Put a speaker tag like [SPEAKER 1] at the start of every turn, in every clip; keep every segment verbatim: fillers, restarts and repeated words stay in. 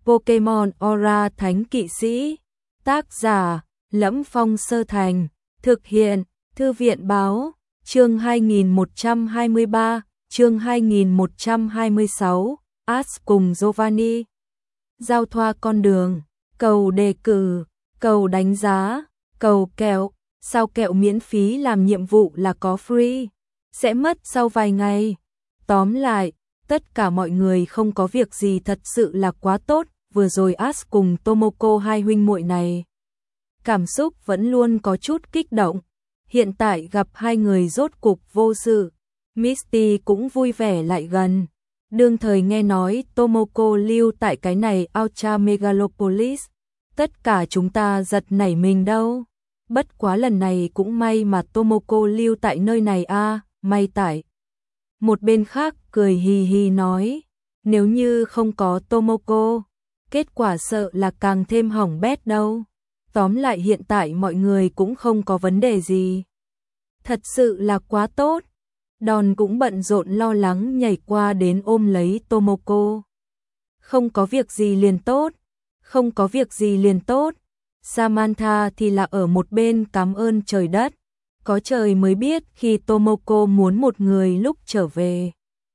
[SPEAKER 1] Pokemon Aura Thánh Kỵ Sĩ. Tác giả: Lẫm Phong Sơ Thành. Thực hiện: Thư viện Báo. Chương hai nghìn một trăm hai mươi ba, chương hai nghìn một trăm hai mươi sáu, Ash cùng Giovanni. Giao thoa con đường, cầu đề cử, cầu đánh giá, cầu kẹo. Sao kẹo miễn phí làm nhiệm vụ là có free, sẽ mất sau vài ngày. Tóm lại, tất cả mọi người không có việc gì thật sự là quá tốt. Vừa rồi Ash cùng Tomoko hai huynh muội này, cảm xúc vẫn luôn có chút kích động. Hiện tại gặp hai người rốt cục vô sự, Misty cũng vui vẻ lại gần. Đương thời nghe nói Tomoko lưu tại cái này Ultra Megalopolis, tất cả chúng ta giật nảy mình đâu. Bất quá lần này cũng may mà Tomoko lưu tại nơi này a, à, may tại. Một bên khác cười hì hì nói, nếu như không có Tomoko, kết quả sợ là càng thêm hỏng bét đâu. Tóm lại hiện tại mọi người cũng không có vấn đề gì. Thật sự là quá tốt. Đòn cũng bận rộn lo lắng nhảy qua đến ôm lấy Tomoko. Không có việc gì liền tốt, không có việc gì liền tốt. Samantha thì là ở một bên cảm ơn trời đất. Có trời mới biết khi Tomoko muốn một người lúc trở về,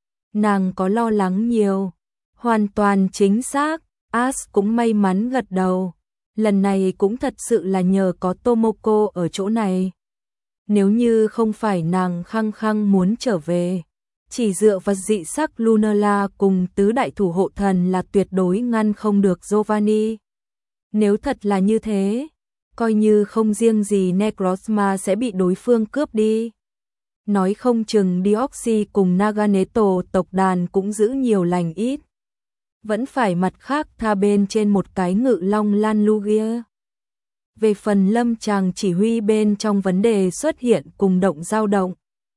[SPEAKER 1] nàng có lo lắng nhiều. Hoàn toàn chính xác, Ash cũng may mắn gật đầu. Lần này cũng thật sự là nhờ có Tomoko ở chỗ này. Nếu như không phải nàng khăng khăng muốn trở về, chỉ dựa vào dị sắc Lunala cùng tứ đại thủ hộ thần là tuyệt đối ngăn không được Giovanni. Nếu thật là như thế, coi như không riêng gì Necrozma sẽ bị đối phương cướp đi. Nói không chừng Deoxy cùng Naganeto tộc đàn cũng giữ nhiều lành ít. Vẫn phải mặt khác tha bên trên một cái ngự long lan Lugia. Về phần lâm chàng chỉ huy bên trong vấn đề xuất hiện cùng động dao động.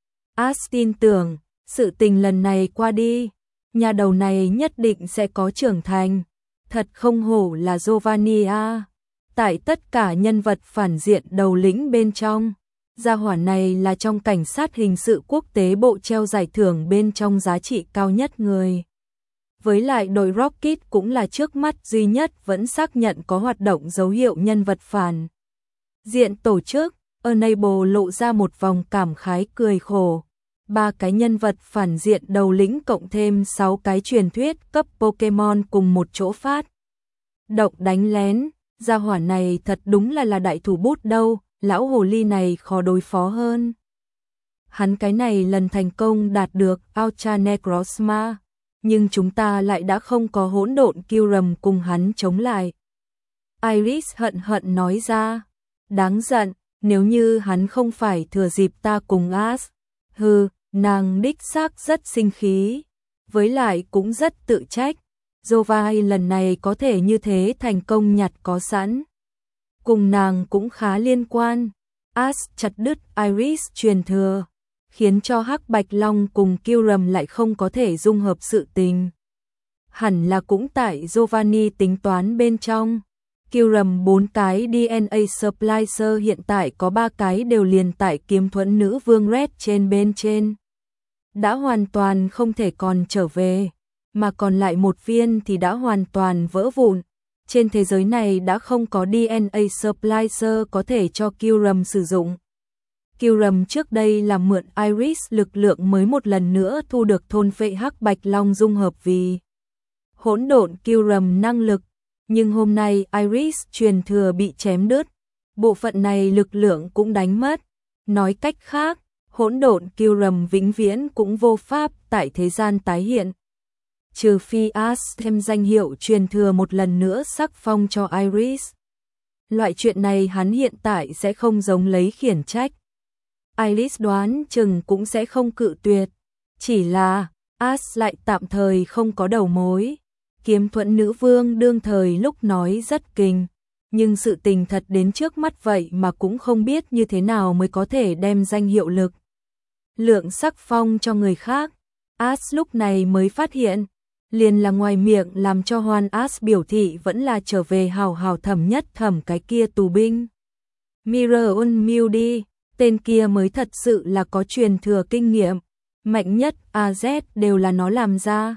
[SPEAKER 1] Ash tin tưởng, sự tình lần này qua đi, nhà đầu này nhất định sẽ có trưởng thành. Thật không hổ là Giovanni a. Tại tất cả nhân vật phản diện đầu lĩnh bên trong, gia hỏa này là trong cảnh sát hình sự quốc tế bộ treo giải thưởng bên trong giá trị cao nhất người. Với lại đội Rocket cũng là trước mắt duy nhất vẫn xác nhận có hoạt động dấu hiệu nhân vật phản diện tổ chức. Enable lộ ra một vòng cảm khái cười khổ. Ba cái nhân vật phản diện đầu lĩnh cộng thêm sáu cái truyền thuyết cấp Pokemon cùng một chỗ phát động đánh lén. Gia hỏa này thật đúng là là đại thủ bút đâu, lão hồ ly này khó đối phó hơn. Hắn cái này lần thành công đạt được Ultra Necrozma, nhưng chúng ta lại đã không có hỗn độn Kyurem cùng hắn chống lại. Iris hận hận nói ra, đáng giận, nếu như hắn không phải thừa dịp ta cùng Ash. Hừ, nàng đích xác rất sinh khí, với lại cũng rất tự trách. Giovanni lần này có thể như thế thành công nhặt có sẵn, cùng nàng cũng khá liên quan. Ash chặt đứt Iris truyền thừa, khiến cho Hắc Bạch Long cùng Kyurem lại không có thể dung hợp sự tình. Hẳn là cũng tại Giovanni tính toán bên trong. Kyurem bốn cái đê en a Splicer hiện tại có ba cái đều liền tại kiếm thuẫn nữ vương Red trên bên trên. Đã hoàn toàn không thể còn trở về, mà còn lại một viên thì đã hoàn toàn vỡ vụn. Trên thế giới này đã không có đê en a Splicer có thể cho Kyurem sử dụng. Kyurem trước đây là mượn Iris lực lượng mới một lần nữa thu được thôn phệ Hắc Bạch Long dung hợp vì hỗn độn Kyurem năng lực, nhưng hôm nay Iris truyền thừa bị chém đứt, bộ phận này lực lượng cũng đánh mất. Nói cách khác, hỗn độn Kyurem vĩnh viễn cũng vô pháp tại thế gian tái hiện. Trừ phi Ash thêm danh hiệu truyền thừa một lần nữa sắc phong cho Iris. Loại chuyện này hắn hiện tại sẽ không giống lấy khiển trách. Iris đoán chừng cũng sẽ không cự tuyệt. Chỉ là Ash lại tạm thời không có đầu mối. Kiếm thuẫn nữ vương đương thời lúc nói rất kinh, nhưng sự tình thật đến trước mắt vậy mà cũng không biết như thế nào mới có thể đem danh hiệu lực lượng sắc phong cho người khác. Ash lúc này mới phát hiện, liền là ngoài miệng làm cho Hoan Ash biểu thị vẫn là trở về hào hào thẩm nhất thẩm cái kia tù binh. Mirror Moody, tên kia mới thật sự là có truyền thừa kinh nghiệm, mạnh nhất a dét đều là nó làm ra.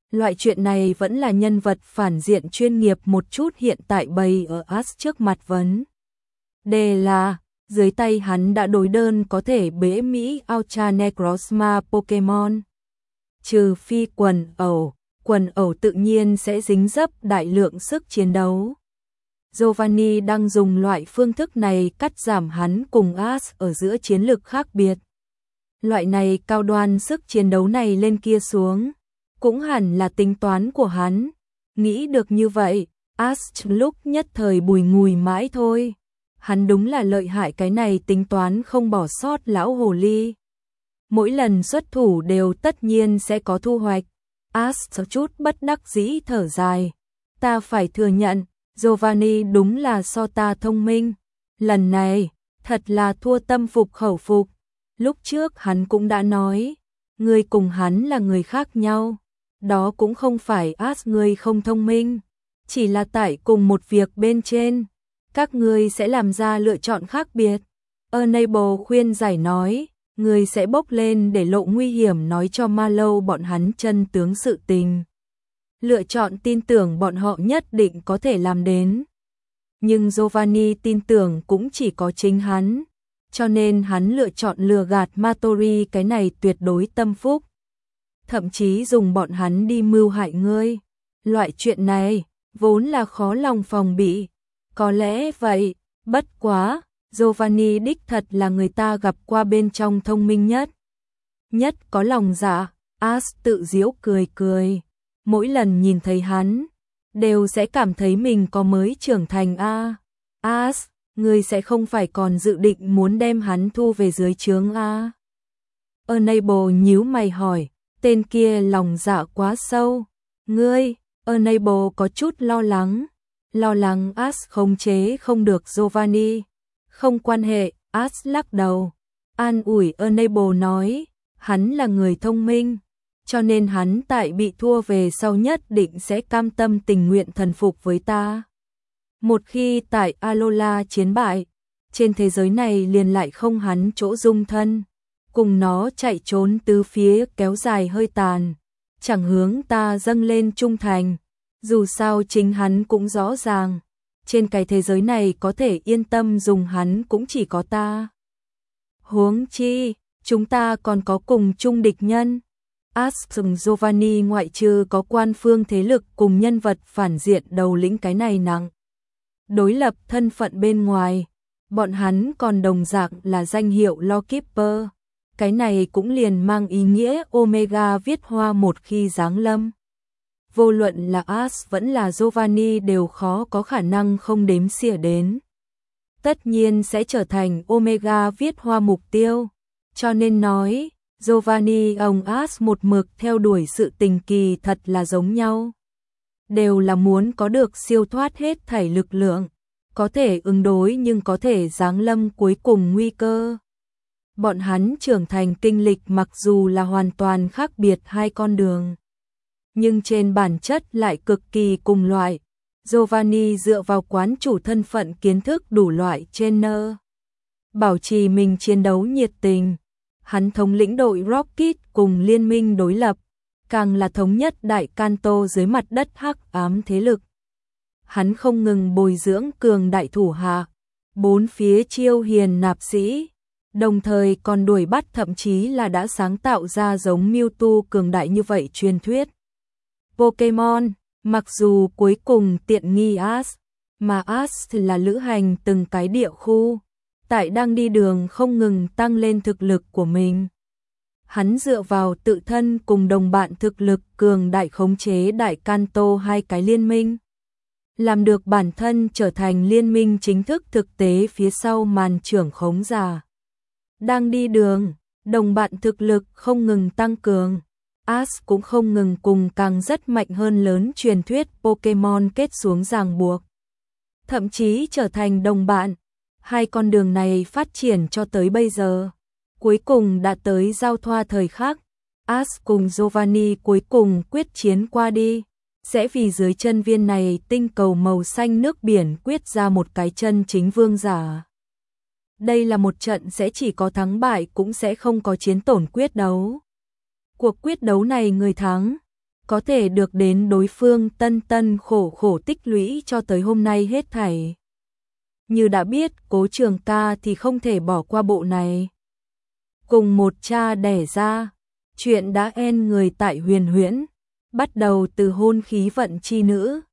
[SPEAKER 1] Loại chuyện này vẫn là nhân vật phản diện chuyên nghiệp một chút hiện tại bày ở Ash trước mặt vấn. Đề là, dưới tay hắn đã đối đơn có thể bế Mỹ Ultra Necrozma Pokemon. Trừ phi quần ẩu, quần ẩu tự nhiên sẽ dính dấp đại lượng sức chiến đấu. Giovanni đang dùng loại phương thức này cắt giảm hắn cùng Ash ở giữa chiến lược khác biệt. Loại này cao đoan sức chiến đấu này lên kia xuống, cũng hẳn là tính toán của hắn. Nghĩ được như vậy, Ash lúc nhất thời bùi ngùi mãi thôi. Hắn đúng là lợi hại, cái này tính toán không bỏ sót lão hồ ly. Mỗi lần xuất thủ đều tất nhiên sẽ có thu hoạch. Ash chút bất đắc dĩ thở dài. Ta phải thừa nhận, Giovanni đúng là so ta thông minh. Lần này, thật là thua tâm phục khẩu phục. Lúc trước hắn cũng đã nói, người cùng hắn là người khác nhau. Đó cũng không phải Ash người không thông minh, chỉ là tại cùng một việc bên trên, các ngươi sẽ làm ra lựa chọn khác biệt. Enable khuyên giải nói, người sẽ bốc lên để lộ nguy hiểm nói cho Marlowe bọn hắn chân tướng sự tình. Lựa chọn tin tưởng bọn họ nhất định có thể làm đến. Nhưng Giovanni tin tưởng cũng chỉ có chính hắn, cho nên hắn lựa chọn lừa gạt Matori, cái này tuyệt đối tâm phúc. Thậm chí dùng bọn hắn đi mưu hại ngươi. Loại chuyện này, vốn là khó lòng phòng bị. Có lẽ vậy, bất quá, Giovanni đích thật là người ta gặp qua bên trong thông minh nhất. Nhất có lòng dạ, Ash tự giễu cười cười. Mỗi lần nhìn thấy hắn, đều sẽ cảm thấy mình có mới trưởng thành a. À, Ash, ngươi sẽ không phải còn dự định muốn đem hắn thu về dưới trướng a? À? Enable nhíu mày hỏi, tên kia lòng dạ quá sâu. Ngươi, Enable có chút lo lắng. Lo lắng Ash khống chế không được Giovanni. Không quan hệ, Ash lắc đầu. An ủi Enable nói, hắn là người thông minh, cho nên hắn tại bị thua về sau nhất định sẽ cam tâm tình nguyện thần phục với ta. Một khi tại Alola chiến bại, trên thế giới này liền lại không hắn chỗ dung thân, cùng nó chạy trốn tứ phía kéo dài hơi tàn, chẳng hướng ta dâng lên trung thành. Dù sao chính hắn cũng rõ ràng, trên cái thế giới này có thể yên tâm dùng hắn cũng chỉ có ta. Huống chi, chúng ta còn có cùng chung địch nhân. Ash cùng Giovanni ngoại trừ có quan phương thế lực cùng nhân vật phản diện đầu lĩnh cái này nặng đối lập thân phận bên ngoài, bọn hắn còn đồng dạng là danh hiệu Lawkeeper. Cái này cũng liền mang ý nghĩa Omega viết hoa một khi giáng lâm. Vô luận là Ash vẫn là Giovanni đều khó có khả năng không đếm xỉa đến. Tất nhiên sẽ trở thành Omega viết hoa mục tiêu. Cho nên nói, Giovanni ông Ash một mực theo đuổi sự tình kỳ thật là giống nhau. Đều là muốn có được siêu thoát hết thảy lực lượng, có thể ứng đối nhưng có thể giáng lâm cuối cùng nguy cơ. Bọn hắn trưởng thành kinh lịch mặc dù là hoàn toàn khác biệt hai con đường, nhưng trên bản chất lại cực kỳ cùng loại. Giovanni dựa vào quán chủ thân phận kiến thức đủ loại trainer, bảo trì mình chiến đấu nhiệt tình. Hắn thống lĩnh đội Rocket cùng liên minh đối lập, càng là thống nhất Đại Kanto dưới mặt đất hắc ám thế lực. Hắn không ngừng bồi dưỡng cường đại thủ hạ, bốn phía chiêu hiền nạp sĩ, đồng thời còn đuổi bắt thậm chí là đã sáng tạo ra giống Mewtwo cường đại như vậy truyền thuyết. Pokemon, mặc dù cuối cùng tiện nghi Ash, mà Ash là lữ hành từng cái địa khu, tại đang đi đường không ngừng tăng lên thực lực của mình. Hắn dựa vào tự thân cùng đồng bạn thực lực cường đại khống chế Đại Kanto hai cái liên minh, làm được bản thân trở thành liên minh chính thức thực tế phía sau màn trưởng khống giả. Đang đi đường, đồng bạn thực lực không ngừng tăng cường, Ash cũng không ngừng cùng càng rất mạnh hơn lớn truyền thuyết Pokemon kết xuống ràng buộc, thậm chí trở thành đồng bạn. Hai con đường này phát triển cho tới bây giờ, cuối cùng đã tới giao thoa thời khắc. Ash cùng Giovanni cuối cùng quyết chiến qua đi, sẽ vì dưới chân viên này tinh cầu màu xanh nước biển quyết ra một cái chân chính vương giả. Đây là một trận sẽ chỉ có thắng bại cũng sẽ không có chiến tổn quyết đấu. Cuộc quyết đấu này người thắng, có thể được đến đối phương tân tân khổ khổ tích lũy cho tới hôm nay hết thảy. Như đã biết, Cố Trường Ca thì không thể bỏ qua bộ này. Cùng một cha đẻ ra, chuyện đã en người tại Huyền Huyễn, bắt đầu từ hôn khí vận chi nữ,